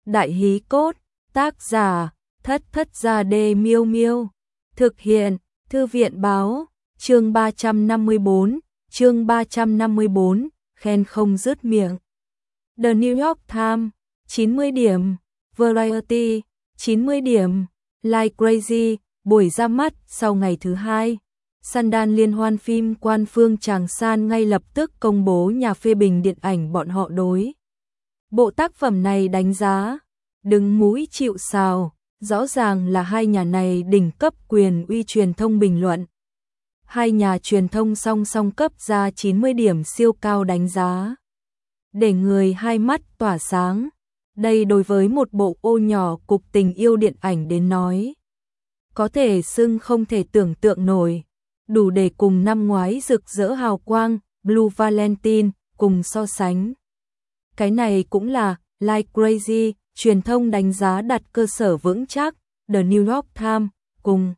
Đại hí cốt, tác giả, Thất Thất Gia Đê Miêu Miêu. Thực hiện, Thư viện báo, chương 354, khen không dứt miệng. The New York Times, 90 điểm, Variety, 90 điểm, Like Crazy, buổi ra mắt sau ngày thứ hai. Sundance liên hoan phim Quan Phương Tràng San ngay lập tức công bố nhà phê bình điện ảnh bọn họ đối bộ tác phẩm này đánh giá, đứng mũi chịu sào, rõ ràng là hai nhà này đỉnh cấp quyền uy truyền thông bình luận. Hai nhà truyền thông song song cấp ra 90 điểm siêu cao đánh giá. Để người hai mắt tỏa sáng, đây đối với một bộ ô nhỏ cục tình yêu điện ảnh đến nói. Có thể xưng không thể tưởng tượng nổi, đủ để cùng năm ngoái rực rỡ hào quang, Blue Valentine, cùng so sánh. Cái này cũng là, Like Crazy, truyền thông đánh giá đặt cơ sở vững chắc, The New York Times, cùng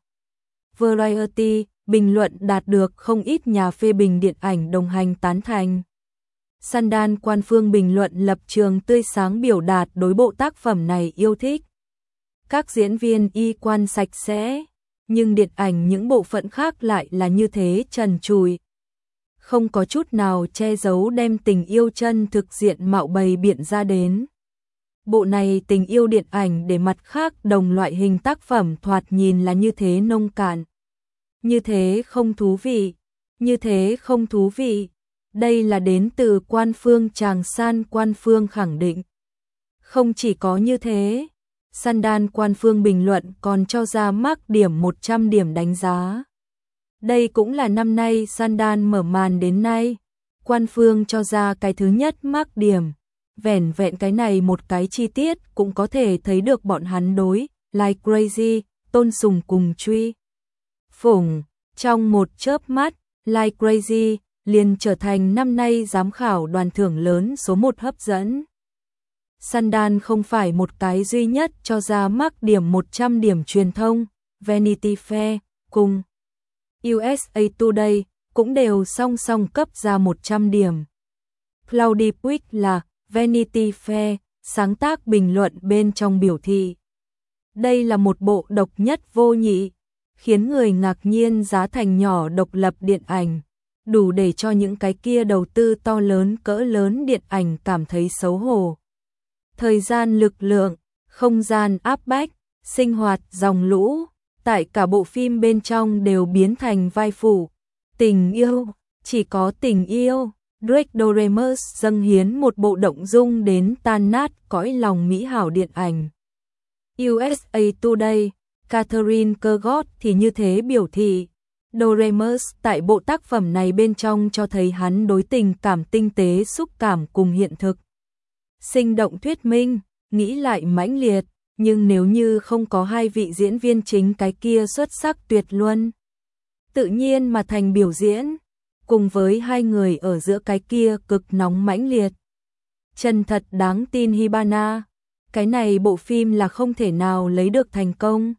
Variety, bình luận đạt được không ít nhà phê bình điện ảnh đồng hành tán thành. Sundance Quan Phương bình luận lập trường tươi sáng biểu đạt đối bộ tác phẩm này yêu thích. Các diễn viên y quan sạch sẽ, nhưng điện ảnh những bộ phận khác lại là như thế trần trụi. Không có chút nào che giấu đem tình yêu chân thực diện mạo bày biện ra đến. Bộ này tình yêu điện ảnh để mặt khác đồng loại hình tác phẩm thoạt nhìn là như thế nông cạn. Như thế không thú vị, như thế không thú vị. Đây là đến từ Quan Phương Tràng San. Quan Phương khẳng định. Không chỉ có như thế, Sundance Quan Phương bình luận còn cho ra mark điểm 100 điểm đánh giá. Đây cũng là năm nay Sundance mở màn đến nay, Quan Phương cho ra cái thứ nhất mark điểm. Vẻn vẹn cái này một cái chi tiết cũng có thể thấy được bọn hắn đối Like Crazy, tôn sùng cùng truy phủng. Trong một chớp mắt, Like Crazy liền trở thành năm nay giám khảo đoàn thưởng lớn số 1 hấp dẫn. Sundance không phải một cái duy nhất cho ra mark điểm 100 điểm truyền thông, Vanity Fair cùng USA Today cũng đều song song cấp ra 100 điểm. Claudie Puig là Vanity Fair sáng tác bình luận bên trong biểu thị. Đây là một bộ độc nhất vô nhị, khiến người ngạc nhiên giá thành nhỏ độc lập điện ảnh, đủ để cho những cái kia đầu tư to lớn cỡ lớn điện ảnh cảm thấy xấu hổ. Thời gian lực lượng, không gian áp bách, sinh hoạt dòng lũ, tại cả bộ phim bên trong đều biến thành vai phụ. Tình yêu, chỉ có tình yêu. Drake Doremus dâng hiến một bộ động dung đến tan nát cõi lòng mỹ hảo điện ảnh. USA Today, Catherine Kergott thì như thế biểu thị. Doremus tại bộ tác phẩm này bên trong cho thấy hắn đối tình cảm tinh tế xúc cảm cùng hiện thực. Sinh động thuyết minh, nghĩ lại mãnh liệt, nhưng nếu như không có hai vị diễn viên chính cái kia xuất sắc tuyệt luân, tự nhiên mà thành biểu diễn, cùng với hai người ở giữa cái kia cực nóng mãnh liệt. Chân thật đáng tin Hibana, cái này bộ phim là không thể nào lấy được thành công.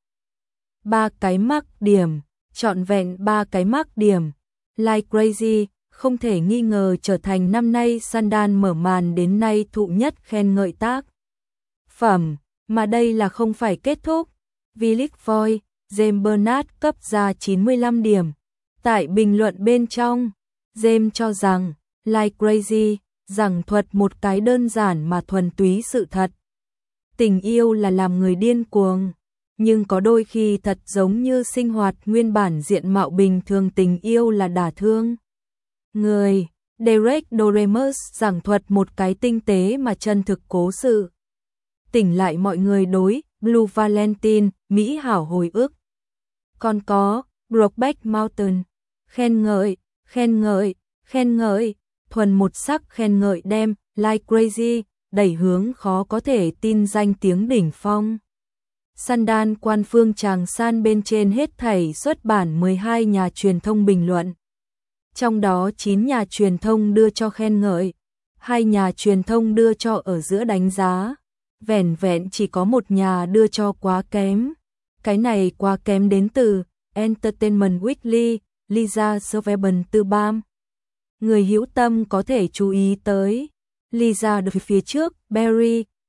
3 cái mark điểm, trọn vẹn 3 cái mark điểm. Like Crazy không thể nghi ngờ trở thành năm nay Sundance mở màn đến nay thụ nhất khen ngợi tác phẩm, mà đây là không phải kết thúc. Philip Foy, James Bernard cấp ra 95 điểm. Tại bình luận bên trong, James cho rằng Like Crazy giảng thuật một cái đơn giản mà thuần túy sự thật. Tình yêu là làm người điên cuồng, nhưng có đôi khi thật giống như sinh hoạt nguyên bản diện mạo bình thường, tình yêu là đả thương người. Derek Doremus giảng thuật một cái tinh tế mà chân thực cố sự. Tỉnh lại mọi người đối Blue Valentine, mỹ hảo hồi ức. Còn có Brokeback Mountain, khen ngợi, khen ngợi, khen ngợi, thuần một sắc khen ngợi đem Like Crazy đẩy hướng khó có thể tin danh tiếng đỉnh phong. Sundance Quan Phương Tràng San bên trên hết thảy xuất bản 12 nhà truyền thông bình luận. Trong đó 9 nhà truyền thông đưa cho khen ngợi, 2 nhà truyền thông đưa cho ở giữa đánh giá, vẻn vẹn chỉ có một nhà đưa cho quá kém. Cái này quá kém đến từ Entertainment Weekly, Lisa Sweven từ BAM. Người hữu tâm có thể chú ý tới. Lisa được phía trước, Barry, cùng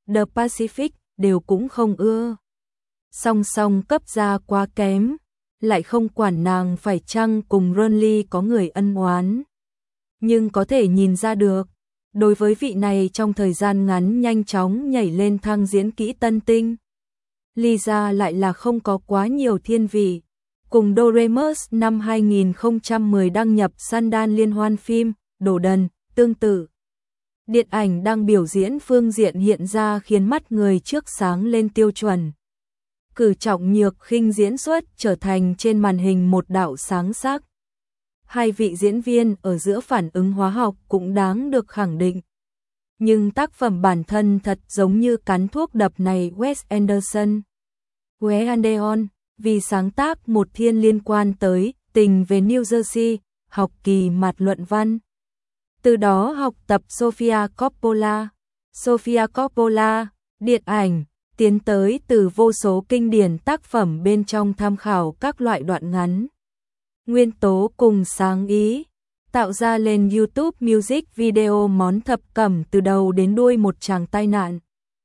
The Pacific đều cũng không ưa. Song song cấp gia quá kém, lại không quản nàng phải chăng cùng Renly có người ân oán. Nhưng có thể nhìn ra được, đối với vị này trong thời gian ngắn nhanh chóng nhảy lên thang diễn kỹ tân tinh, Lisa lại là không có quá nhiều thiên vị. Cùng Doremus năm 2010 đăng nhập Sundance liên hoan phim, Đồ Đần, tương tự. Điện ảnh đang biểu diễn phương diện hiện ra khiến mắt người trước sáng lên tiêu chuẩn. Cử Trọng Nhược khinh diễn xuất trở thành trên màn hình một đạo sáng sắc. Hai vị diễn viên ở giữa phản ứng hóa học cũng đáng được khẳng định. Nhưng tác phẩm bản thân thật giống như cắn thuốc độc này Wes Anderson. Wes Anderson vì sáng tác một thiên liên quan tới tình về New Jersey, học kỳ mạt luận văn. Từ đó học tập Sofia Coppola. Sofia Coppola, điện ảnh, tiến tới từ vô số kinh điển tác phẩm bên trong tham khảo các loại đoạn ngắn. Nguyên tố cùng sáng ý, tạo ra lên YouTube Music Video món thập cẩm từ đầu đến đuôi một tràng tai nạn.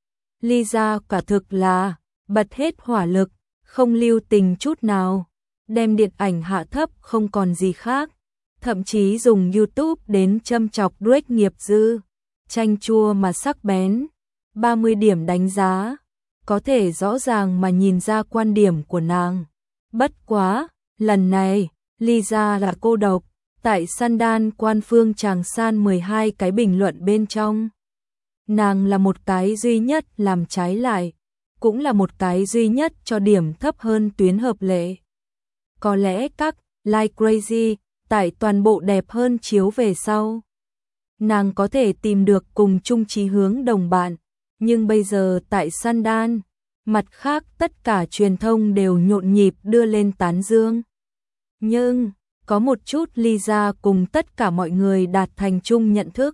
Lisa quả thực là bật hết hỏa lực, không lưu tình chút nào, đem điện ảnh hạ thấp không còn gì khác, thậm chí dùng YouTube đến châm chọc Drake nghiệp dư, chanh chua mà sắc bén, 30 điểm đánh giá, có thể rõ ràng mà nhìn ra quan điểm của nàng. Bất quá, lần này, Lisa là cô độc, tại Sundance quan phương tràng san 12 cái bình luận bên trong. Nàng là một cái duy nhất làm trái lại, cũng là một cái duy nhất cho điểm thấp hơn tuyến hợp lệ. Có lẽ các Like Crazy tại toàn bộ đẹp hơn chiếu về sau, nàng có thể tìm được cùng chung chí hướng đồng bạn, nhưng bây giờ tại Sundance, mặt khác tất cả truyền thông đều nhộn nhịp đưa lên tán dương. Nhưng, có một chút Lisa cùng tất cả mọi người đạt thành chung nhận thức.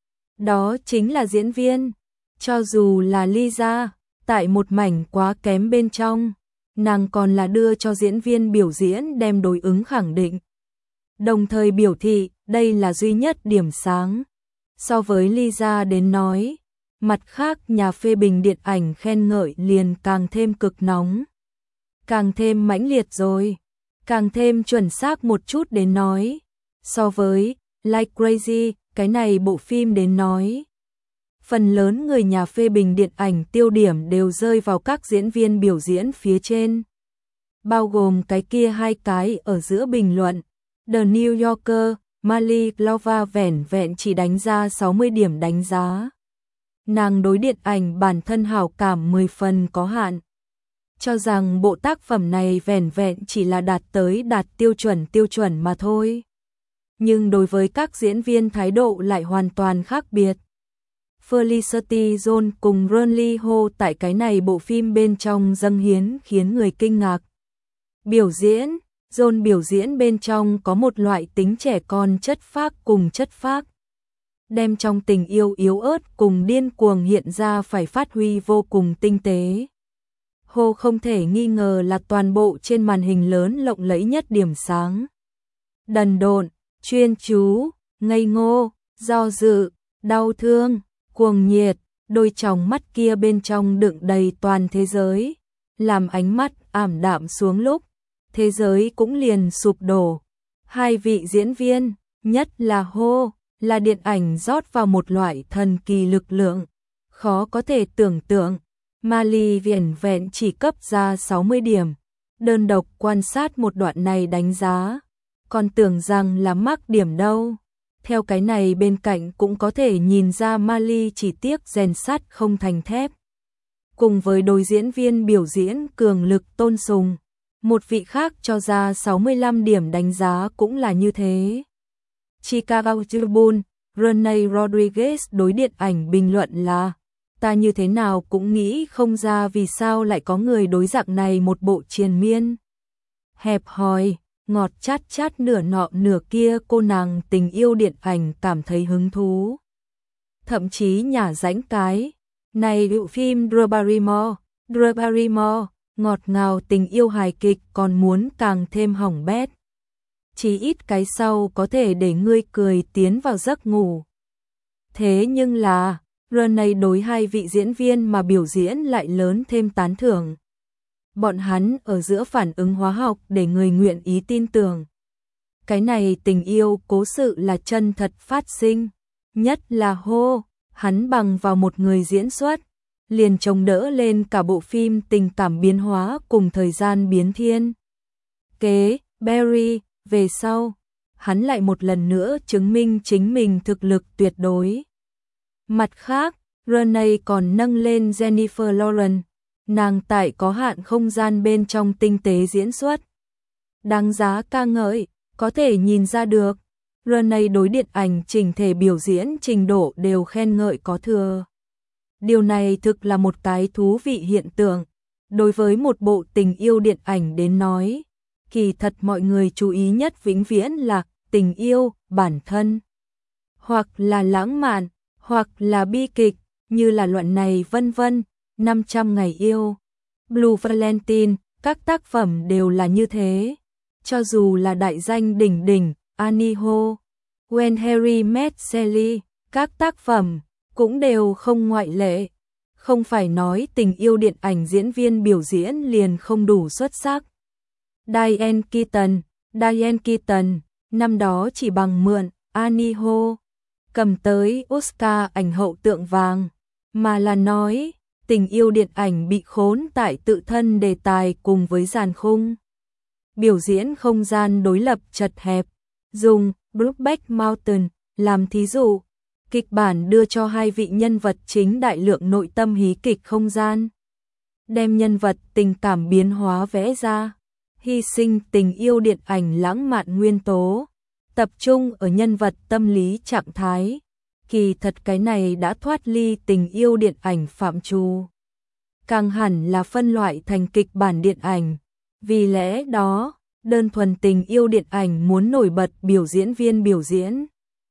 Đó chính là diễn viên. Cho dù là Lisa, tại một mảnh quá kém bên trong, nàng còn là đưa cho diễn viên biểu diễn đem đối ứng khẳng định. Đồng thời biểu thị đây là duy nhất điểm sáng. So với Lisa đến nói, mặt khác nhà phê bình điện ảnh khen ngợi liền càng thêm cực nóng. Càng thêm mãnh liệt rồi. Càng thêm chuẩn xác một chút đến nói. So với Like Crazy, cái này bộ phim đến nói. Phần lớn người nhà phê bình điện ảnh tiêu điểm đều rơi vào các diễn viên biểu diễn phía trên. Bao gồm cái kia hai cái ở giữa bình luận. The New Yorker, Mali Lova vẻn vẹn chỉ đánh ra 60 điểm đánh giá. Nàng đối điện ảnh bản thân hảo cảm 10 phần có hạn. Cho rằng bộ tác phẩm này vẻn vẹn chỉ là đạt tiêu chuẩn mà thôi. Nhưng đối với các diễn viên thái độ lại hoàn toàn khác biệt. Felicity Jones cùng Renly Ho tại cái này bộ phim bên trong dâng hiến khiến người kinh ngạc. Biểu diễn, Jones biểu diễn bên trong có một loại tính trẻ con chất phác cùng chất phác. Đem trong tình yêu yếu ớt cùng điên cuồng hiện ra phải phát huy vô cùng tinh tế. Ho không thể nghi ngờ là toàn bộ trên màn hình lớn lộng lẫy nhất điểm sáng. Đần độn, chuyên chú, ngây ngô, do dự, đau thương, cuồng nhiệt, đôi tròng mắt kia bên trong đựng đầy toàn thế giới, làm ánh mắt ảm đạm xuống lúc, thế giới cũng liền sụp đổ. Hai vị diễn viên, nhất là Ho, là điện ảnh rót vào một loại thần kỳ lực lượng, khó có thể tưởng tượng. Mali vẻn vẹn chỉ cấp ra 60 điểm, đơn độc quan sát một đoạn này đánh giá, còn tưởng rằng là mắc điểm đâu. Theo cái này bên cạnh cũng có thể nhìn ra Mali chỉ tiếc rèn sắt không thành thép. Cùng với đôi diễn viên biểu diễn cường lực tôn sùng, một vị khác cho ra 65 điểm đánh giá cũng là như thế. Chicago Tribune, Renee Rodriguez đối điện ảnh bình luận là: ta như thế nào cũng nghĩ không ra vì sao lại có người đối dạng này một bộ triền miên. Hẹp hòi, ngọt chát chát nửa nọ nửa kia cô nàng tình yêu điện ảnh cảm thấy hứng thú. Thậm chí nhả rãnh cái, này bộ phim Drew Barrymore, ngọt ngào tình yêu hài kịch còn muốn càng thêm hỏng bét. Chỉ ít cái sau có thể để ngươi cười tiến vào giấc ngủ. Thế nhưng là, Renee đối hai vị diễn viên mà biểu diễn lại lớn thêm tán thưởng. Bọn hắn ở giữa phản ứng hóa học để người nguyện ý tin tưởng. Cái này tình yêu cố sự là chân thật phát sinh, nhất là Ho, hắn bằng vào một người diễn xuất, liền chống đỡ lên cả bộ phim tình cảm biến hóa cùng thời gian biến thiên. Kế, Barry, về sau, hắn lại một lần nữa chứng minh chính mình thực lực tuyệt đối. Mặt khác, Renee còn nâng lên Jennifer Lawrence, nàng tại có hạn không gian bên trong tinh tế diễn xuất. Đáng giá ca ngợi, có thể nhìn ra được, Renee đối điện ảnh chỉnh thể biểu diễn trình độ đều khen ngợi có thừa. Điều này thực là một cái thú vị hiện tượng, đối với một bộ tình yêu điện ảnh đến nói, kỳ thật mọi người chú ý nhất vĩnh viễn là tình yêu, bản thân, hoặc là lãng mạn, hoặc là bi kịch, như là đoạn này vân vân, 500 ngày yêu, Blue Valentine, các tác phẩm đều là như thế. Cho dù là đại danh đỉnh đỉnh, Annie Ho, When Harry Met Sally, các tác phẩm cũng đều không ngoại lệ. Không phải nói tình yêu điện ảnh diễn viên biểu diễn liền không đủ xuất sắc. Diane Keaton, năm đó chỉ bằng mượn Annie Ho cầm tới Oscar ảnh hậu tượng vàng, mà là nói tình yêu điện ảnh bị khốn tại tự thân đề tài cùng với dàn khung. Biểu diễn không gian đối lập chật hẹp, dùng Brokeback Mountain làm thí dụ, kịch bản đưa cho hai vị nhân vật chính đại lượng nội tâm hí kịch không gian. Đem nhân vật tình cảm biến hóa vẽ ra, hy sinh tình yêu điện ảnh lãng mạn nguyên tố, tập trung ở nhân vật tâm lý trạng thái. Kỳ thật cái này đã thoát ly tình yêu điện ảnh phạm trù, càng hẳn là phân loại thành kịch bản điện ảnh. Vì lẽ đó, đơn thuần tình yêu điện ảnh muốn nổi bật biểu diễn viên biểu diễn.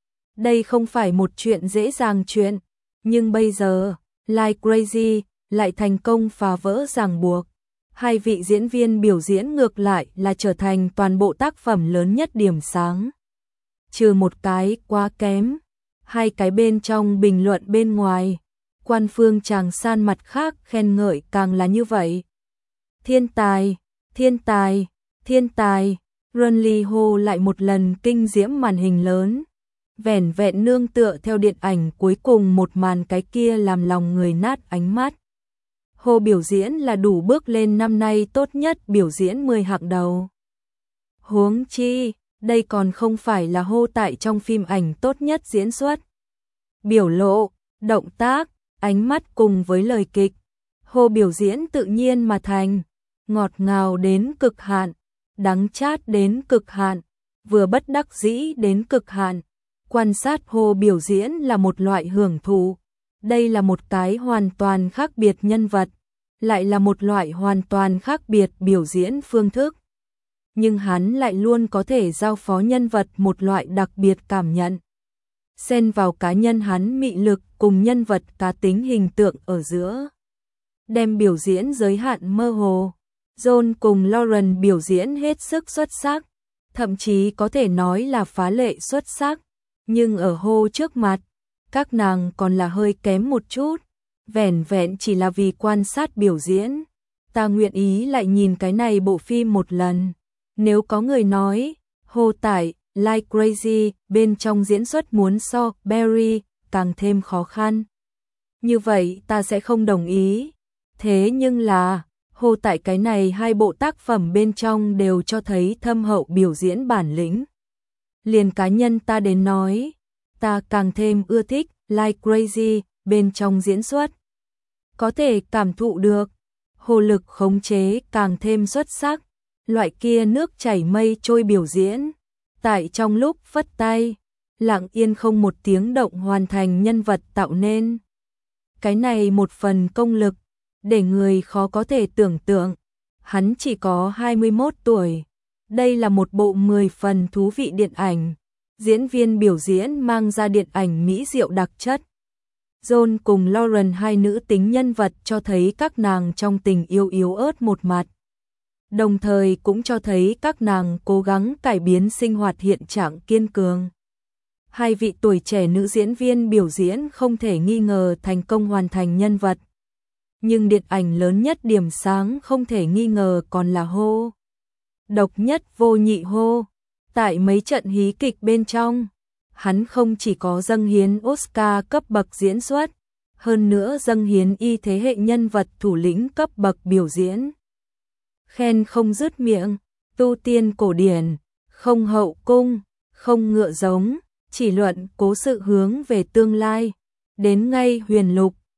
Đây không phải một chuyện dễ dàng chuyện, nhưng bây giờ, Like Crazy lại thành công phá vỡ ràng buộc. Hai vị diễn viên biểu diễn ngược lại là trở thành toàn bộ tác phẩm lớn nhất điểm sáng. Trừ một cái quá kém, hai cái bên trong bình luận bên ngoài, quan phương chàng san mặt khác khen ngợi càng là như vậy. Thiên tài, thiên tài, thiên tài, Renee Ho lại một lần kinh diễm màn hình lớn. Vẻn vẹn nương tựa theo điện ảnh cuối cùng một màn cái kia làm lòng người nát ánh mắt. Ho biểu diễn là đủ bước lên năm nay tốt nhất biểu diễn 10 hạng đầu. Huống chi, đây còn không phải là Ho tại trong phim ảnh tốt nhất diễn xuất. Biểu lộ, động tác, ánh mắt cùng với lời kịch. Ho biểu diễn tự nhiên mà thành, ngọt ngào đến cực hạn, đắng chát đến cực hạn, vừa bất đắc dĩ đến cực hạn. Quan sát Ho biểu diễn là một loại hưởng thụ. Đây là một cái hoàn toàn khác biệt nhân vật, lại là một loại hoàn toàn khác biệt biểu diễn phương thức. Nhưng hắn lại luôn có thể giao phó nhân vật một loại đặc biệt cảm nhận. Xen vào cá nhân hắn mị lực cùng nhân vật cá tính hình tượng ở giữa. Đem biểu diễn giới hạn mơ hồ. John cùng Lauren biểu diễn hết sức xuất sắc, thậm chí có thể nói là phá lệ xuất sắc. Nhưng ở Ho trước mặt, các nàng còn là hơi kém một chút, vẻn vẹn chỉ là vì quan sát biểu diễn. Ta nguyện ý lại nhìn cái này bộ phim một lần. Nếu có người nói, Ho tại Like Crazy bên trong diễn xuất muốn so Barry càng thêm khó khăn, như vậy ta sẽ không đồng ý. Thế nhưng là, Ho tại cái này hai bộ tác phẩm bên trong đều cho thấy thâm hậu biểu diễn bản lĩnh. Liền cá nhân ta đến nói, ta càng thêm ưa thích Like Crazy bên trong diễn xuất. Có thể cảm thụ được, Ho lực khống chế càng thêm xuất sắc, loại kia nước chảy mây trôi biểu diễn. Tại trong lúc phất tay, lặng yên không một tiếng động hoàn thành nhân vật tạo nên. Cái này một phần công lực, để người khó có thể tưởng tượng. Hắn chỉ có 21 tuổi. Đây là một bộ 10 phần thú vị điện ảnh. Diễn viên biểu diễn mang ra điện ảnh mỹ diệu đặc chất. John cùng Lauren hai nữ tính nhân vật cho thấy các nàng trong tình yêu yếu ớt một mặt. Đồng thời cũng cho thấy các nàng cố gắng cải biến sinh hoạt hiện trạng kiên cường. Hai vị tuổi trẻ nữ diễn viên biểu diễn không thể nghi ngờ thành công hoàn thành nhân vật. Nhưng điện ảnh lớn nhất điểm sáng không thể nghi ngờ còn là Hô. Độc nhất vô nhị Hô. Tại mấy trận hí kịch bên trong, hắn không chỉ có dâng hiến Oscar cấp bậc diễn xuất, hơn nữa dâng hiến y thế hệ nhân vật thủ lĩnh cấp bậc biểu diễn. Khen không dứt miệng, tu tiên cổ điển, không hậu cung, không ngựa giống, chỉ luận cố sự hướng về tương lai. Đến ngay huyền lục,